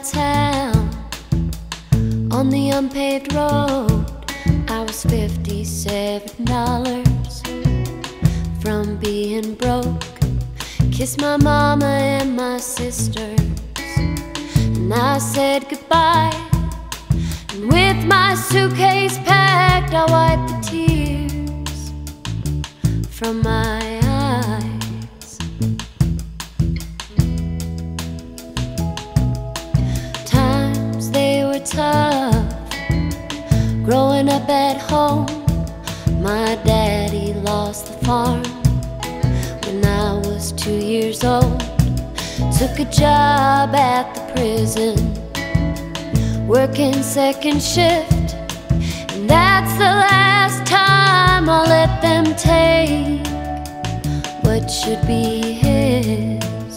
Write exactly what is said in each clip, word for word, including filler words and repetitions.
town on the unpaved road. I was fifty-seven dollars from being broke. Kissed my mama and my sisters, and I said goodbye. And with my suitcase packed, I wiped the tears from my eyes. Times they were tough growing up at home. My daddy lost the farm when I was two years old. Took a job at the prison, working second shift, and that's the last time I'll let them take what should be his.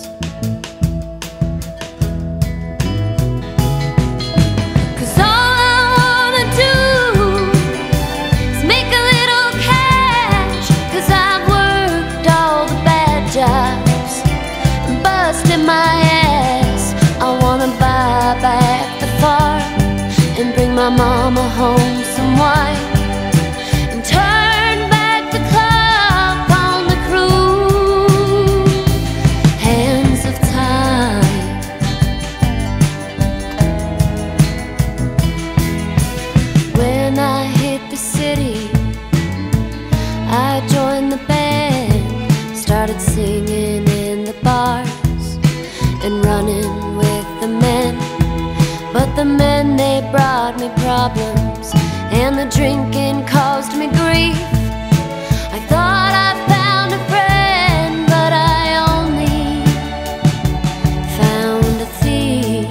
My ass, I wanna buy back the farm and bring my mama home some wine and turn back the clock on the cruel hands of time. When I hit the city, I joined the band, started singing in the bars and running with the men. But the men, they brought me problems, and the drinking caused me grief. I thought I found a friend, but I only found a thief.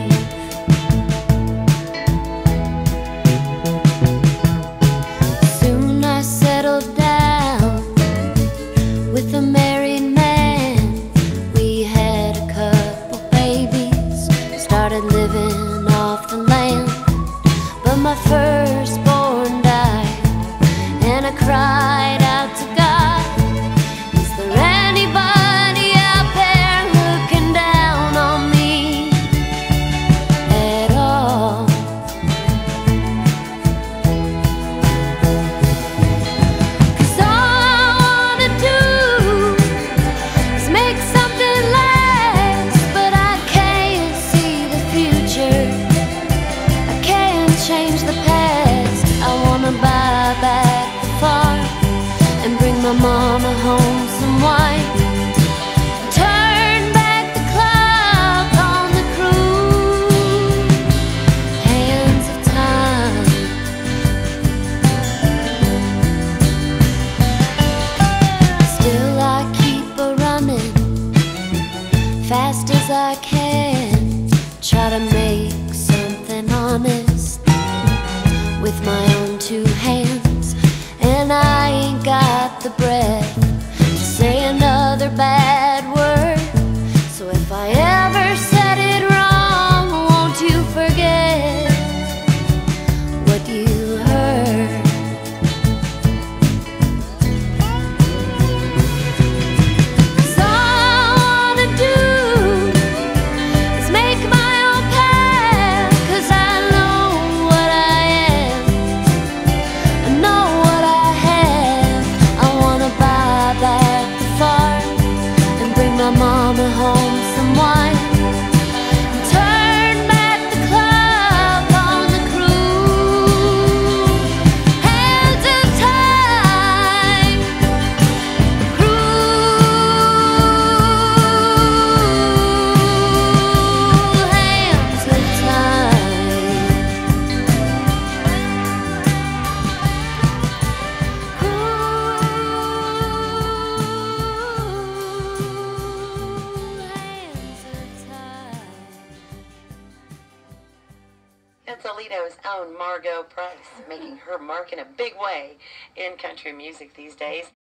Soon I settled down with a married man. We had a couple babies, started living off the land. But my firstborn died, and I cried out to God, is there anybody out there looking down on me at all? Cause all I wanna do is make something last, but I can't see the future, I can't change the past. I wanna buy back the farm and bring my mama home some wine, turn back the clock on the cruel hands of time. Still I keep a running fast as I can, try to make something honest with my own two hands. And I ain't got the breath to say another bad word, so if I ever said it wrong, won't you forget what you heard? Cause all I wanna do is make my own path, cause I know what I am, I know what I have. I wanna buy back the farm and bring my mama home some wine and turn back the clock on the cruel hands of time. Cruel hands of time. Cruel hands of time. It's Alito's own Margot Price, making her mark in a big way in country music these days.